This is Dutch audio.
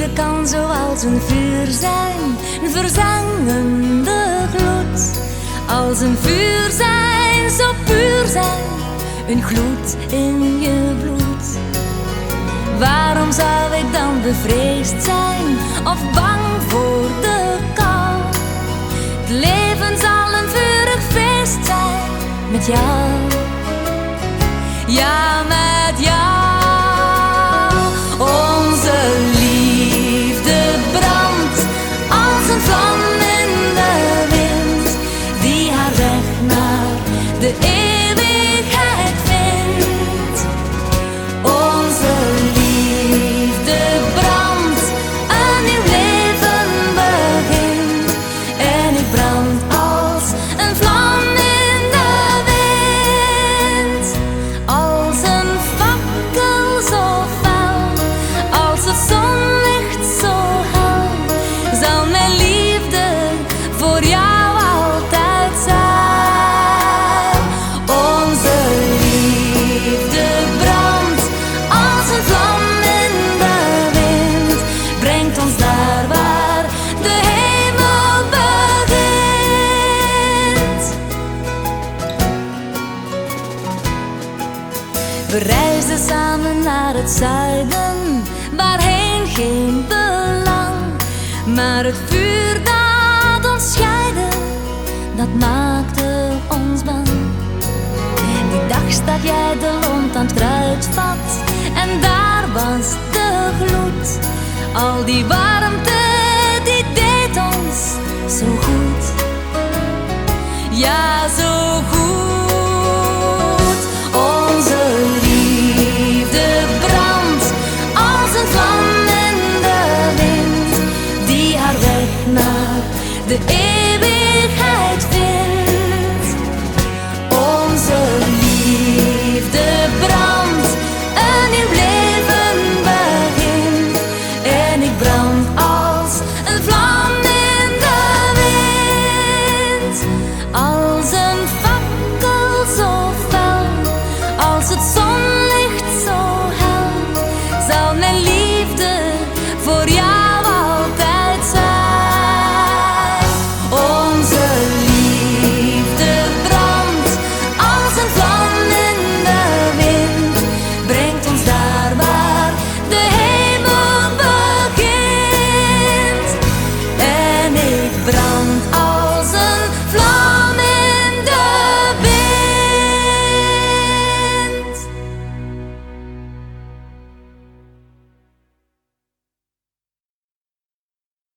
liefde kan zoals een vuur zijn, een verzengende gloed. Als een vuur zijn, zo puur zijn, een gloed in je bloed. Waarom zou ik dan bevreesd zijn of bang voor de kou? Het leven zal een vurig feest zijn met jou. Ja, met jou. Onze liefde brandt als een vlam in de wind, die haar weg naar de eeuwigheid vindt. Onze liefde brandt, een nieuw leven begint. En ik brand als een vlam in de wind. Als een fakkel zo fel, als het zonlicht zo hel, zal mijn liefde voor jou altijd zijn. Onze liefde brandt als een vlam in de wind, brengt ons daar waar de hemel begint. We reisden samen naar het zuiden, waarheen geen belang. Maar het vuur dat ons scheidde, dat maakte ons bang. Die dag stak jij de lont aan het kruidvat en daar was de gloed. Al die warmte, die deed ons zo goed. Ja, zo